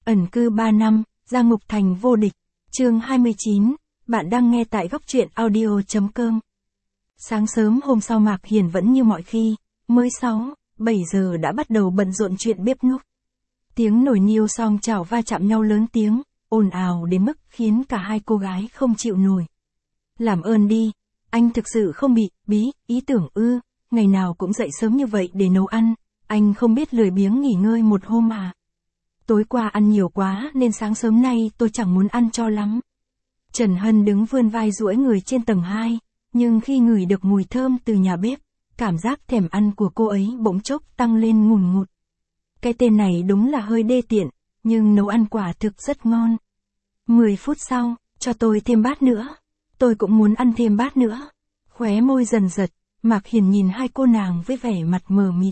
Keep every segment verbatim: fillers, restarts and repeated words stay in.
Ẩn cư ba năm, ra ngục thành vô địch. Chương hai mươi chín, bạn đang nghe tại góc truyện audio chấm com. Sáng sớm hôm sau Mạc Hiền vẫn như mọi khi, mới sáu, bảy giờ đã bắt đầu bận rộn chuyện bếp núc. Tiếng nồi niêu song chảo va chạm nhau lớn tiếng, ồn ào đến mức khiến cả hai cô gái không chịu nổi. Làm ơn đi, anh thực sự không bị bí ý tưởng ư, ngày nào cũng dậy sớm như vậy để nấu ăn, anh không biết lười biếng nghỉ ngơi một hôm à. Tối qua ăn nhiều quá nên sáng sớm nay tôi chẳng muốn ăn cho lắm. Trần Hân đứng vươn vai duỗi người trên tầng hai, nhưng khi ngửi được mùi thơm từ nhà bếp, cảm giác thèm ăn của cô ấy bỗng chốc tăng lên ngùn ngụt. Cái tên này đúng là hơi đê tiện, nhưng nấu ăn quả thực rất ngon. Mười phút sau, cho tôi thêm bát nữa. Tôi cũng muốn ăn thêm bát nữa. Khóe môi dần giật, Mạc Hiền nhìn hai cô nàng với vẻ mặt mờ mịt.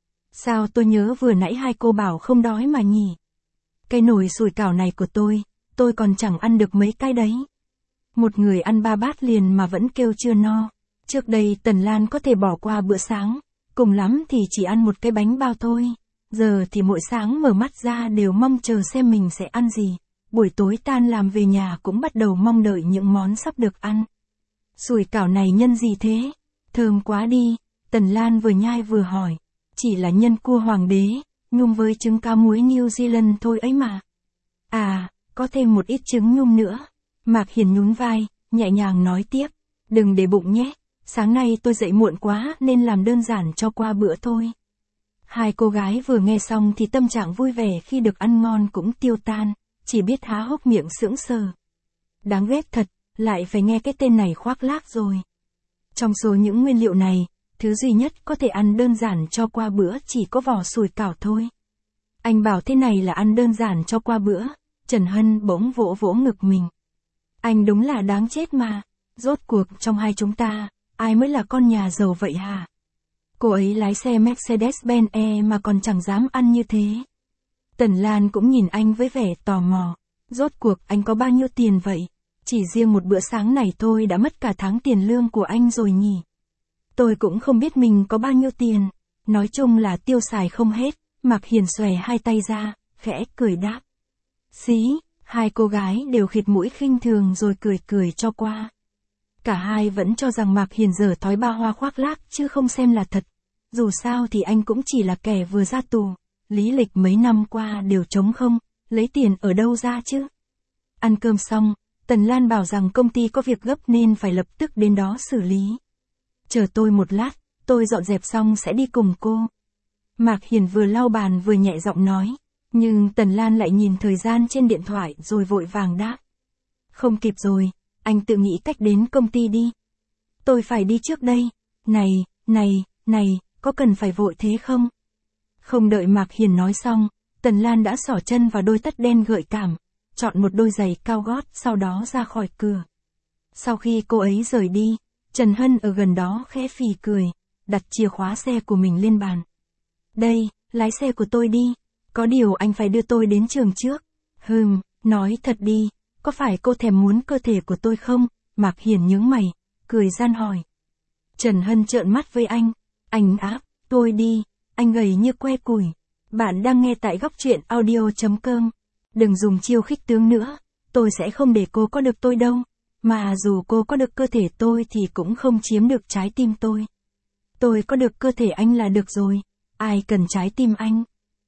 Sao tôi nhớ vừa nãy hai cô bảo không đói mà nhỉ? Cái nồi sủi cảo này của tôi, tôi còn chẳng ăn được mấy cái đấy. Một người ăn ba bát liền mà vẫn kêu chưa no. Trước đây Tần Lan có thể bỏ qua bữa sáng, cùng lắm thì chỉ ăn một cái bánh bao thôi. Giờ thì mỗi sáng mở mắt ra đều mong chờ xem mình sẽ ăn gì. Buổi tối tan làm về nhà cũng bắt đầu mong đợi những món sắp được ăn. Sủi cảo này nhân gì thế? Thơm quá đi, Tần Lan vừa nhai vừa hỏi. Chỉ là nhân cua hoàng đế, nhum với trứng cá muối New Zealand thôi ấy mà. À, có thêm một ít trứng nhum nữa. Mạc Hiền nhún vai, nhẹ nhàng nói tiếp. Đừng để bụng nhé, sáng nay tôi dậy muộn quá nên làm đơn giản cho qua bữa thôi. Hai cô gái vừa nghe xong thì tâm trạng vui vẻ khi được ăn ngon cũng tiêu tan, chỉ biết há hốc miệng sững sờ. Đáng ghét thật, lại phải nghe cái tên này khoác lác rồi. Trong số những nguyên liệu này, thứ duy nhất có thể ăn đơn giản cho qua bữa chỉ có vỏ sủi cảo thôi. Anh bảo thế này là ăn đơn giản cho qua bữa, Trần Hân bỗng vỗ vỗ ngực mình. Anh đúng là đáng chết mà, rốt cuộc trong hai chúng ta, ai mới là con nhà giàu vậy hả? Cô ấy lái xe Mercedes-Benz E mà còn chẳng dám ăn như thế. Tần Lan cũng nhìn anh với vẻ tò mò, rốt cuộc anh có bao nhiêu tiền vậy? Chỉ riêng một bữa sáng này thôi đã mất cả tháng tiền lương của anh rồi nhỉ? Tôi cũng không biết mình có bao nhiêu tiền, nói chung là tiêu xài không hết. Mạc Hiền xòe hai tay ra, khẽ cười đáp. Xí, hai cô gái đều khịt mũi khinh thường rồi cười cười cho qua. Cả hai vẫn cho rằng Mạc Hiền dở thói ba hoa khoác lác chứ không xem là thật. Dù sao thì anh cũng chỉ là kẻ vừa ra tù, lý lịch mấy năm qua đều trống không, lấy tiền ở đâu ra chứ. Ăn cơm xong, Tần Lan bảo rằng công ty có việc gấp nên phải lập tức đến đó xử lý. Chờ tôi một lát, tôi dọn dẹp xong sẽ đi cùng cô. Mạc Hiền vừa lau bàn vừa nhẹ giọng nói, nhưng Tần Lan lại nhìn thời gian trên điện thoại rồi vội vàng đáp. Không kịp rồi, anh tự nghĩ cách đến công ty đi. Tôi phải đi trước đây. Này, này, này, có cần phải vội thế không? Không đợi Mạc Hiền nói xong, Tần Lan đã xỏ chân vào đôi tất đen gợi cảm, chọn một đôi giày cao gót sau đó ra khỏi cửa. Sau khi cô ấy rời đi, Trần Hân ở gần đó khẽ phì cười, đặt chìa khóa xe của mình lên bàn. Đây, lái xe của tôi đi, có điều anh phải đưa tôi đến trường trước. Hừm, nói thật đi, có phải cô thèm muốn cơ thể của tôi không? Mạc Hiền nhướng mày, cười gian hỏi. Trần Hân trợn mắt với anh, anh áp, tôi đi, anh gầy như que củi. Bạn đang nghe tại góc truyện audio chấm com. Đừng dùng chiêu khích tướng nữa, tôi sẽ không để cô có được tôi đâu. Mà dù cô có được cơ thể tôi thì cũng không chiếm được trái tim tôi. Tôi có được cơ thể anh là được rồi, ai cần trái tim anh?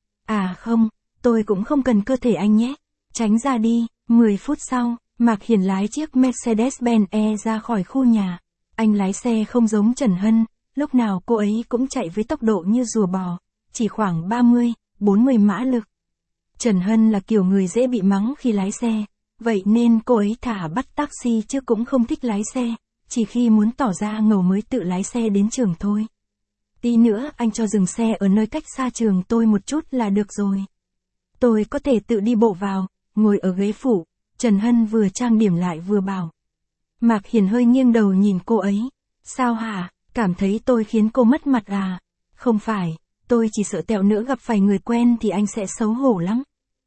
À không, tôi cũng không cần cơ thể anh nhé, tránh ra đi. Mười phút sau, Mạc Hiền lái chiếc Mercedes-Benz E ra khỏi khu nhà. Anh lái xe không giống Trần Hân, lúc nào cô ấy cũng chạy với tốc độ như rùa bò, chỉ khoảng ba mươi, bốn mươi mã lực. Trần Hân là kiểu người dễ bị mắng khi lái xe, vậy nên cô ấy thả bắt taxi chứ cũng không thích lái xe, chỉ khi muốn tỏ ra ngầu mới tự lái xe đến trường thôi. Tí nữa anh cho dừng xe ở nơi cách xa trường tôi một chút là được rồi. Tôi có thể tự đi bộ vào, ngồi ở ghế phụ, Trần Hân vừa trang điểm lại vừa bảo. Mạc Hiền hơi nghiêng đầu nhìn cô ấy. Sao hả, cảm thấy tôi khiến cô mất mặt à? Không phải, tôi chỉ sợ tẹo nữa gặp phải người quen thì anh sẽ xấu hổ lắm.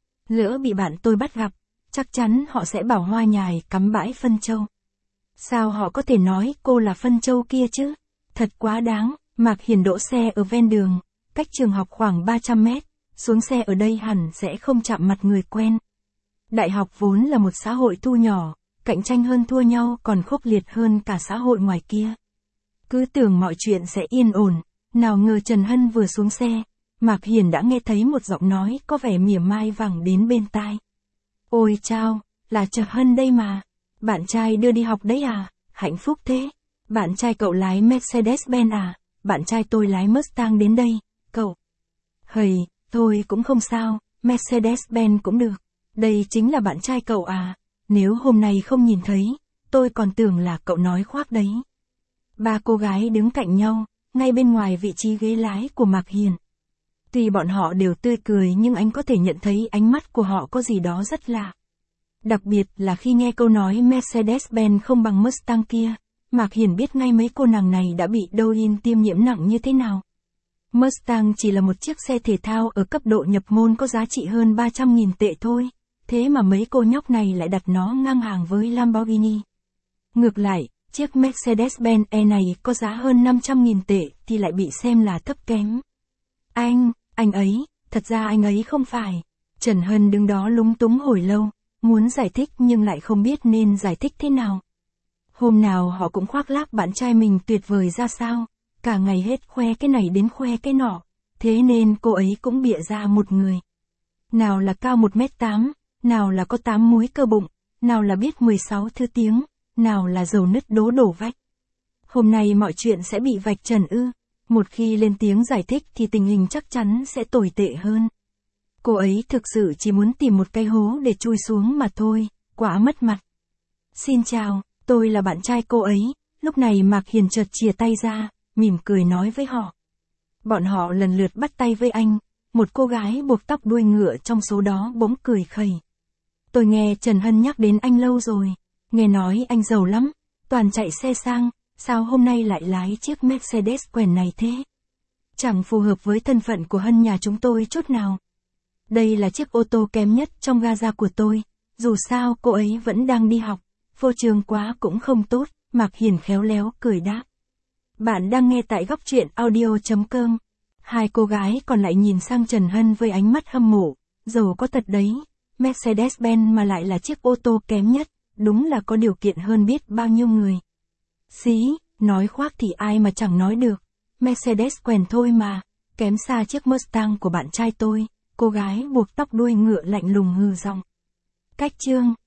Lỡ bị bạn tôi bắt gặp, chắc chắn họ sẽ bảo Hoa Nhài cắm bãi phân châu. Sao họ có thể nói cô là phân châu kia chứ? Thật quá đáng. Mạc Hiền đỗ xe ở ven đường, cách trường học khoảng ba trăm mét, xuống xe ở đây hẳn sẽ không chạm mặt người quen. Đại học vốn là một xã hội thu nhỏ, cạnh tranh hơn thua nhau còn khốc liệt hơn cả xã hội ngoài kia. Cứ tưởng mọi chuyện sẽ yên ổn, nào ngờ Trần Hân vừa xuống xe, Mạc Hiền đã nghe thấy một giọng nói có vẻ mỉa mai vẳng đến bên tai. Ôi chao, là Trần Hân đây mà. Bạn trai đưa đi học đấy à, hạnh phúc thế. Bạn trai cậu lái Mercedes-Benz à, bạn trai tôi lái Mustang đến đây, cậu. Hầy, thôi cũng không sao, Mercedes-Benz cũng được. Đây chính là bạn trai cậu à, nếu hôm nay không nhìn thấy, tôi còn tưởng là cậu nói khoác đấy. Ba cô gái đứng cạnh nhau, ngay bên ngoài vị trí ghế lái của Mạc Hiền. Tuy bọn họ đều tươi cười nhưng anh có thể nhận thấy ánh mắt của họ có gì đó rất lạ. Đặc biệt là khi nghe câu nói Mercedes-Benz không bằng Mustang kia, Mạc Hiền biết ngay mấy cô nàng này đã bị Douyin tiêm nhiễm nặng như thế nào. Mustang chỉ là một chiếc xe thể thao ở cấp độ nhập môn có giá trị hơn ba trăm nghìn tệ thôi, thế mà mấy cô nhóc này lại đặt nó ngang hàng với Lamborghini. Ngược lại, chiếc Mercedes-Benz E này có giá hơn năm trăm nghìn tệ thì lại bị xem là thấp kém. Anh, anh ấy, thật ra anh ấy không phải. Trần Hân đứng đó lúng túng hồi lâu, muốn giải thích nhưng lại không biết nên giải thích thế nào. Hôm nào họ cũng khoác lác bạn trai mình tuyệt vời ra sao, cả ngày hết khoe cái này đến khoe cái nọ, thế nên cô ấy cũng bịa ra một người. Nào là cao một mét tám, nào là có tám múi cơ bụng, nào là biết mười sáu thứ tiếng, nào là dầu nứt đố đổ vách. Hôm nay mọi chuyện sẽ bị vạch trần ư, một khi lên tiếng giải thích thì tình hình chắc chắn sẽ tồi tệ hơn. Cô ấy thực sự chỉ muốn tìm một cái hố để chui xuống mà thôi, quá mất mặt. Xin chào, tôi là bạn trai cô ấy, lúc này Mạc Hiền chợt chìa tay ra, mỉm cười nói với họ. Bọn họ lần lượt bắt tay với anh, một cô gái buộc tóc đuôi ngựa trong số đó bỗng cười khẩy. Tôi nghe Trần Hân nhắc đến anh lâu rồi, nghe nói anh giàu lắm, toàn chạy xe sang, sao hôm nay lại lái chiếc Mercedes quèn này thế? Chẳng phù hợp với thân phận của Hân nhà chúng tôi chút nào. Đây là chiếc ô tô kém nhất trong gaza của tôi, dù sao cô ấy vẫn đang đi học, vô trường quá cũng không tốt, Mạc Hiền khéo léo cười đáp. Bạn đang nghe tại góc truyện audio chấm com. Hai cô gái còn lại nhìn sang Trần Hân với ánh mắt hâm mộ, giàu có thật đấy, Mercedes-Benz mà lại là chiếc ô tô kém nhất, đúng là có điều kiện hơn biết bao nhiêu người. Xí, nói khoác thì ai mà chẳng nói được, Mercedes quèn thôi mà, kém xa chiếc Mustang của bạn trai tôi, cô gái buộc tóc đuôi ngựa lạnh lùng hừ giọng. Cách chương